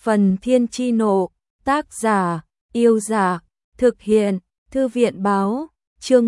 Phần Thiên Chi Nộ, tác giả, Yêu Giả, thực hiện, Thư viện báo, chương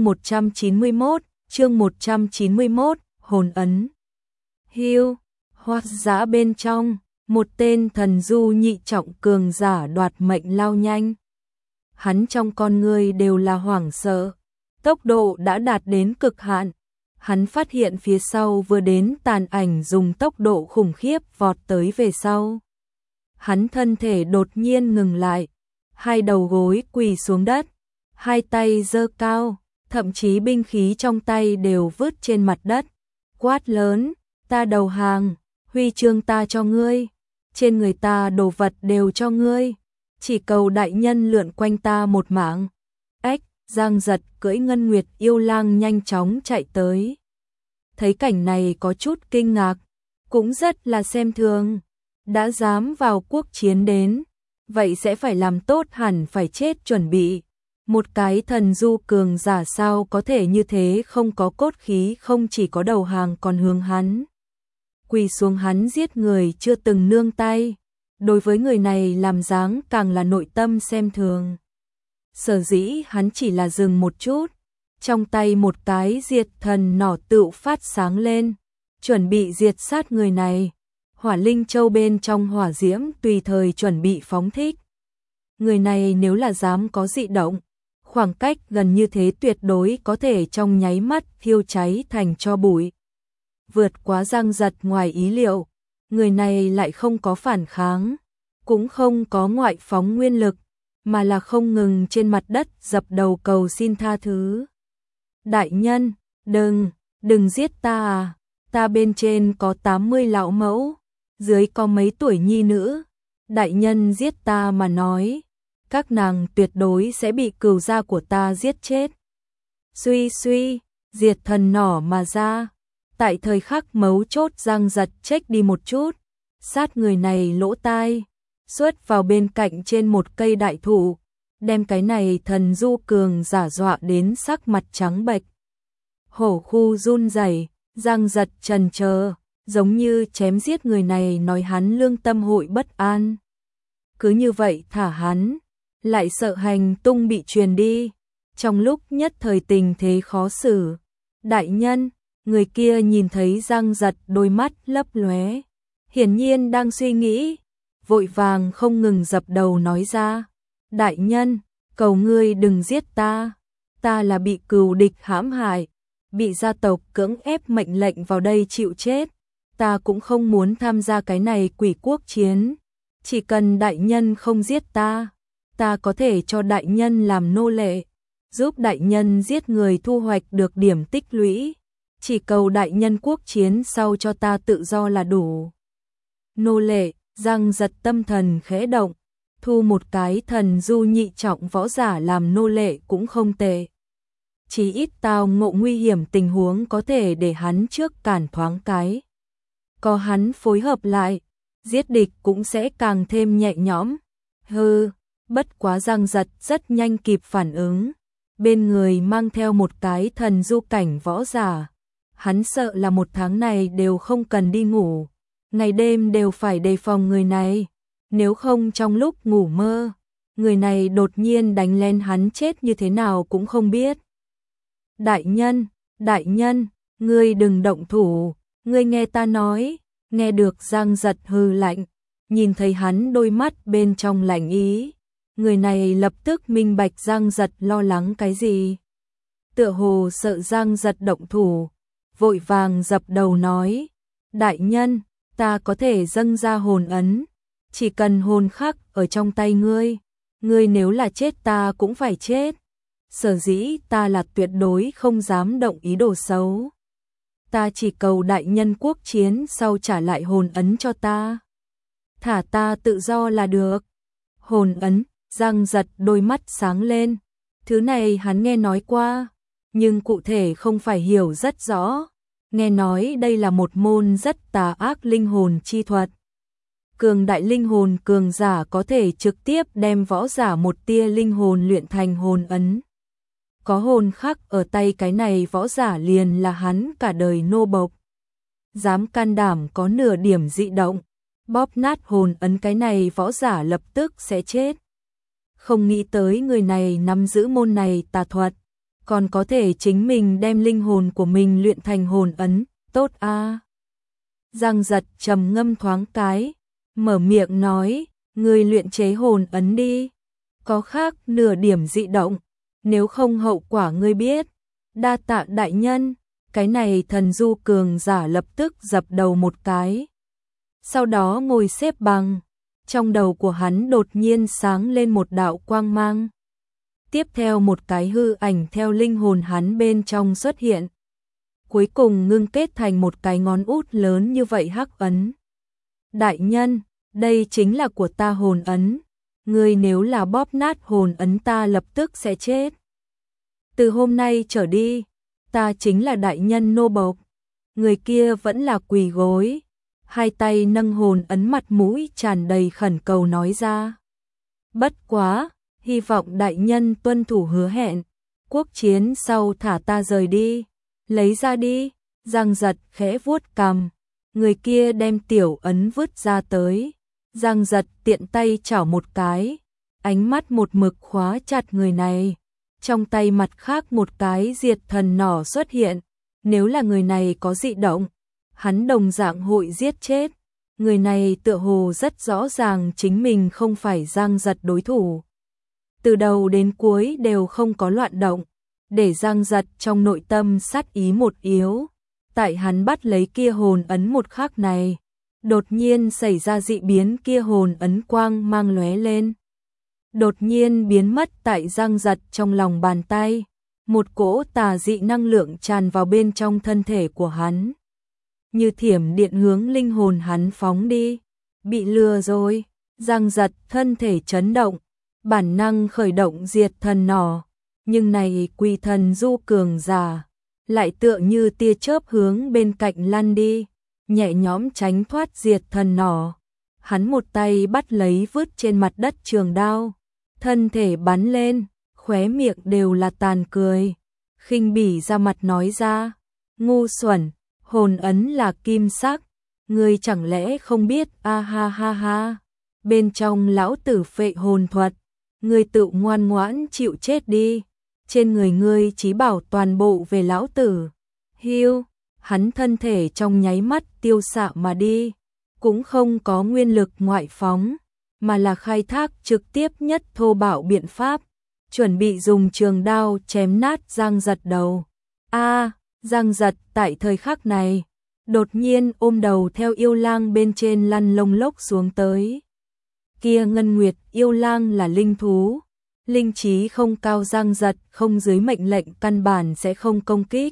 191, hồn ấn. Hưu, Hoác Giã bên trong, một tên thần du nhị trọng cường giả đoạt mệnh lao nhanh. Hắn trong con người đều là hoảng sợ, tốc độ đã đạt đến cực hạn. Hắn phát hiện phía sau vừa đến tàn ảnh dùng tốc độ khủng khiếp vọt tới về sau. Hắn thân thể đột nhiên ngừng lại, hai đầu gối quỳ xuống đất, hai tay giơ cao, thậm chí binh khí trong tay đều vứt trên mặt đất, quát lớn, ta đầu hàng, huy chương ta cho ngươi, trên người ta đồ vật đều cho ngươi, chỉ cầu đại nhân lượn quanh ta một mạng. Ếch, Giang Giật cưỡi Ngân Nguyệt yêu lang nhanh chóng chạy tới. Thấy cảnh này có chút kinh ngạc, cũng rất là xem thường. Đã dám vào quốc chiến đến, vậy sẽ phải làm tốt hẳn phải chết chuẩn bị. Một cái thần du cường giả sao có thể như thế, không có cốt khí, không chỉ có đầu hàng còn hướng hắn. Quỳ xuống hắn giết người chưa từng nương tay. Đối với người này làm dáng càng là nội tâm xem thường. Sở dĩ hắn chỉ là dừng một chút, trong tay một cái diệt thần nỏ tựu phát sáng lên, chuẩn bị diệt sát người này. Hỏa linh châu bên trong hỏa diễm tùy thời chuẩn bị phóng thích. Người này nếu là dám có dị động, khoảng cách gần như thế tuyệt đối có thể trong nháy mắt thiêu cháy thành tro bụi. Vượt quá Giang Giật ngoài ý liệu, người này lại không có phản kháng, cũng không có ngoại phóng nguyên lực, mà là không ngừng trên mặt đất dập đầu cầu xin tha thứ. Đại nhân, đừng giết ta à, ta bên trên có 80 lão mẫu, dưới có mấy tuổi nhi nữ, đại nhân giết ta mà nói, các nàng tuyệt đối sẽ bị cừu gia của ta giết chết. Suy, diệt thần nỏ mà ra, tại thời khắc mấu chốt Giang Giật chếch đi một chút, sát người này lỗ tai, xuất vào bên cạnh trên một cây đại thụ, đem cái này thần du cường giả dọa đến sắc mặt trắng bệch. Hổ khu run rẩy, Giang Giật chần chờ, giống như chém giết người này nói hắn lương tâm hội bất an. Cứ như vậy thả hắn, lại sợ hành tung bị truyền đi, trong lúc nhất thời tình thế khó xử. Đại nhân, người kia nhìn thấy Giang Giật đôi mắt lấp lóe, hiển nhiên đang suy nghĩ, vội vàng không ngừng dập đầu nói ra, đại nhân, cầu ngươi đừng giết ta, ta là bị cừu địch hãm hại, bị gia tộc cưỡng ép mệnh lệnh vào đây chịu chết. Ta cũng không muốn tham gia cái này quỷ quốc chiến, chỉ cần đại nhân không giết ta, ta có thể cho đại nhân làm nô lệ, giúp đại nhân giết người thu hoạch được điểm tích lũy, chỉ cầu đại nhân quốc chiến sau cho ta tự do là đủ. Nô lệ, Giang Giật tâm thần khẽ động, thu một cái thần du nhị trọng võ giả làm nô lệ cũng không tệ. Chỉ ít tao ngộ nguy hiểm tình huống có thể để hắn trước cản thoáng cái. Có hắn phối hợp lại, giết địch cũng sẽ càng thêm nhẹ nhõm. Bất quá Giang Giật rất nhanh kịp phản ứng, bên người mang theo một cái thần du cảnh võ giả. Hắn sợ là một tháng này đều không cần đi ngủ, ngày đêm đều phải đề phòng người này, nếu không trong lúc ngủ mơ, người này đột nhiên đánh lên hắn chết như thế nào cũng không biết. Đại nhân, ngươi đừng động thủ. Ngươi nghe ta nói, nghe được Giang Giật hừ lạnh, nhìn thấy hắn đôi mắt bên trong lạnh ý, người này lập tức minh bạch Giang Giật lo lắng cái gì. Tựa hồ sợ Giang Giật động thủ, vội vàng dập đầu nói, đại nhân, ta có thể dâng ra hồn ấn, chỉ cần hồn khắc ở trong tay ngươi, ngươi nếu là chết ta cũng phải chết, sở dĩ ta là tuyệt đối không dám động ý đồ xấu. Ta chỉ cầu đại nhân quốc chiến sau trả lại hồn ấn cho ta. Thả ta tự do là được. Hồn ấn, Giang Giật đôi mắt sáng lên. Thứ này hắn nghe nói qua, nhưng cụ thể không phải hiểu rất rõ. Nghe nói đây là một môn rất tà ác linh hồn chi thuật. Cường đại linh hồn cường giả có thể trực tiếp đem võ giả một tia linh hồn luyện thành hồn ấn. Có hồn khắc ở tay cái này võ giả liền là hắn cả đời nô bộc. Dám can đảm có nửa điểm dị động, bóp nát hồn ấn cái này võ giả lập tức sẽ chết. Không nghĩ tới người này nắm giữ môn này tà thuật, còn có thể chính mình đem linh hồn của mình luyện thành hồn ấn, tốt a. Giang Giật trầm ngâm thoáng cái, mở miệng nói, ngươi luyện chế hồn ấn đi, có khác nửa điểm dị động, nếu không hậu quả ngươi biết. Đa tạ đại nhân. Cái này thần du cường giả lập tức dập đầu một cái. Sau đó ngồi xếp bằng, trong đầu của hắn đột nhiên sáng lên một đạo quang mang. Tiếp theo một cái hư ảnh theo linh hồn hắn bên trong xuất hiện. Cuối cùng ngưng kết thành một cái ngón út lớn như vậy hắc ấn. Đại nhân, đây chính là của ta hồn ấn. Ngươi nếu là bóp nát hồn ấn ta lập tức sẽ chết. Từ hôm nay trở đi, ta chính là đại nhân nô bộc. Người kia vẫn là quỳ gối, hai tay nâng hồn ấn, mặt mũi tràn đầy khẩn cầu nói ra. Bất quá, hy vọng đại nhân tuân thủ hứa hẹn, quốc chiến sau thả ta rời đi, lấy ra đi. Giang Giật khẽ vuốt cằm, người kia đem tiểu ấn vứt ra tới. Giang Giật tiện tay chảo một cái, ánh mắt một mực khóa chặt người này. Trong tay mặt khác một cái diệt thần nỏ xuất hiện, nếu là người này có dị động, hắn đồng dạng hội giết chết. Người này tựa hồ rất rõ ràng chính mình không phải Giang Giật đối thủ. Từ đầu đến cuối đều không có loạn động, để Giang Giật trong nội tâm sát ý một yếu. Tại hắn bắt lấy kia hồn ấn một khắc này, đột nhiên xảy ra dị biến, kia hồn ấn quang mang lóe lên. Đột nhiên biến mất tại Giang Giật trong lòng bàn tay, một cỗ tà dị năng lượng tràn vào bên trong thân thể của hắn. Như thiểm điện hướng linh hồn hắn phóng đi. Bị lừa rồi. Giang Giật thân thể chấn động, bản năng khởi động diệt thần nỏ, nhưng này quỷ thần du cường giả lại tựa như tia chớp hướng bên cạnh lăn đi, nhẹ nhõm tránh thoát diệt thần nỏ. Hắn một tay bắt lấy vứt trên mặt đất trường đao, thân thể bắn lên, khóe miệng đều là tàn cười, khinh bỉ ra mặt nói ra, ngu xuẩn, hồn ấn là kim sắc, ngươi chẳng lẽ không biết, a ha ha ha, bên trong lão tử phệ hồn thuật, ngươi tự ngoan ngoãn chịu chết đi, trên người ngươi chí bảo toàn bộ về lão tử. Hiu, hắn thân thể trong nháy mắt tiêu xạ mà đi, cũng không có nguyên lực ngoại phóng, mà là khai thác trực tiếp nhất thô bạo biện pháp, chuẩn bị dùng trường đao chém nát Giang Giật đầu. A, Giang Giật tại thời khắc này, đột nhiên ôm đầu theo yêu lang bên trên lăn lông lốc xuống tới. Kia Ngân Nguyệt yêu lang là linh thú, linh trí không cao, Giang Giật không dưới mệnh lệnh căn bản sẽ không công kích.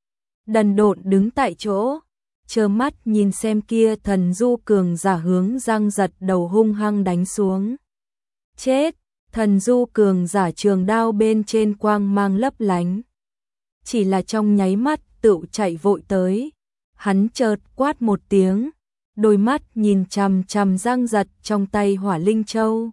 Đần độn đứng tại chỗ, trơ mắt nhìn xem kia thần du cường giả hướng Giang Giật đầu hung hăng đánh xuống. Chết, thần du cường giả trường đao bên trên quang mang lấp lánh. Chỉ là trong nháy mắt tự chạy vội tới, hắn chợt quát một tiếng, đôi mắt nhìn chằm chằm Giang Giật trong tay Hỏa Linh Châu.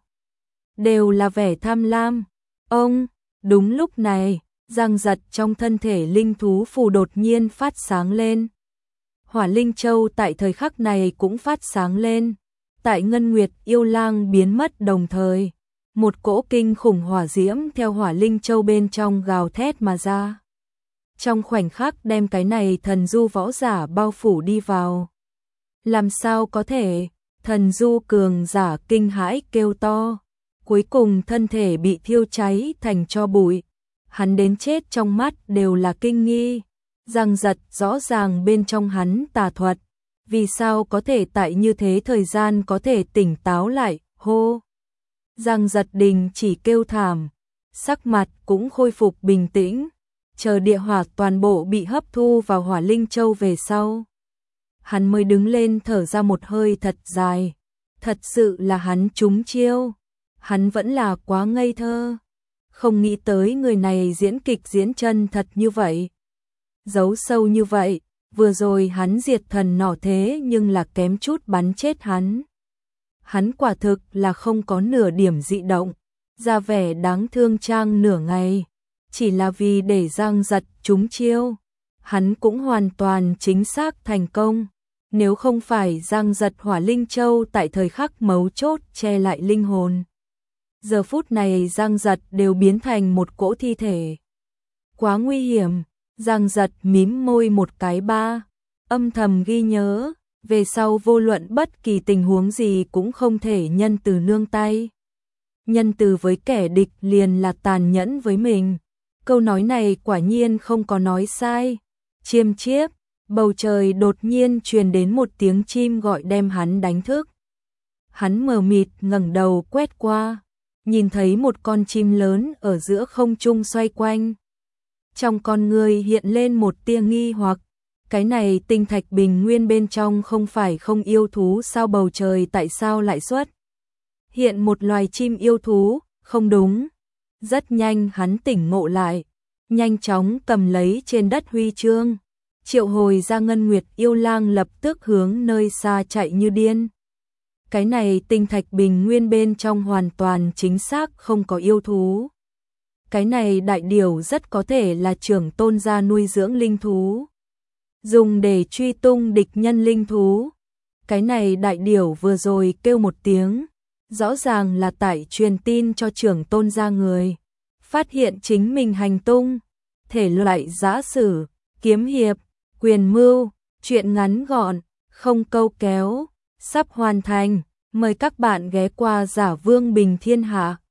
Đều là vẻ tham lam. Ông, đúng lúc này, Giang Giật trong thân thể linh thú phù đột nhiên phát sáng lên. Hỏa Linh Châu tại thời khắc này cũng phát sáng lên. Tại Ngân Nguyệt yêu lang biến mất đồng thời, một cỗ kinh khủng hỏa diễm theo Hỏa Linh Châu bên trong gào thét mà ra. Trong khoảnh khắc đem cái này thần du võ giả bao phủ đi vào. Làm sao có thể? Thần du cường giả kinh hãi kêu to. Cuối cùng thân thể bị thiêu cháy thành tro bụi. Hắn đến chết trong mắt đều là kinh nghi. Giang Giật rõ ràng bên trong hắn tà thuật. Vì sao có thể tại như thế thời gian có thể tỉnh táo lại, hô. Giang Giật đình chỉ kêu thảm. Sắc mặt cũng khôi phục bình tĩnh. Chờ địa hỏa toàn bộ bị hấp thu vào Hỏa Linh Châu về sau. Hắn mới đứng lên thở ra một hơi thật dài. Thật sự là hắn trúng chiêu. Hắn vẫn là quá ngây thơ. Không nghĩ tới người này diễn kịch diễn chân thật như vậy. Giấu sâu như vậy, vừa rồi hắn diệt thần nỏ thế nhưng là kém chút bắn chết hắn. Hắn quả thực là không có nửa điểm dị động, ra vẻ đáng thương trang nửa ngày. Chỉ là vì để Giang Giật trúng chiêu, hắn cũng hoàn toàn chính xác thành công. Nếu không phải Giang Giật Hỏa Linh Châu tại thời khắc mấu chốt che lại linh hồn, giờ phút này Giang Giật đều biến thành một cỗ thi thể. Quá nguy hiểm, Giang Giật mím môi một cái âm thầm ghi nhớ, về sau vô luận bất kỳ tình huống gì cũng không thể nhân từ nương tay. Nhân từ với kẻ địch liền là tàn nhẫn với mình. Câu nói này quả nhiên không có nói sai. Chiêm chiếp, bầu trời đột nhiên truyền đến một tiếng chim gọi đem hắn đánh thức. Hắn mờ mịt ngẩng đầu quét qua, nhìn thấy một con chim lớn ở giữa không trung xoay quanh. Trong con người hiện lên một tia nghi hoặc, cái này tinh thạch bình nguyên bên trong không phải không yêu thú sao, bầu trời tại sao lại xuất hiện một loài chim yêu thú, không đúng. Rất nhanh hắn tỉnh ngộ lại, nhanh chóng cầm lấy trên đất huy chương, triệu hồi ra Ngân Nguyệt yêu lang lập tức hướng nơi xa chạy như điên. Cái này tinh thạch bình nguyên bên trong hoàn toàn chính xác không có yêu thú. Cái này đại điểu rất có thể là trưởng tôn gia nuôi dưỡng linh thú, dùng để truy tung địch nhân linh thú. Cái này đại điểu vừa rồi kêu một tiếng, rõ ràng là tại truyền tin cho trưởng tôn gia người, phát hiện chính mình hành tung. Thể loại giã sử, kiếm hiệp, quyền mưu, truyện ngắn gọn, không câu kéo, sắp hoàn thành. Mời các bạn ghé qua Giả Vương Bình Thiên Hạ.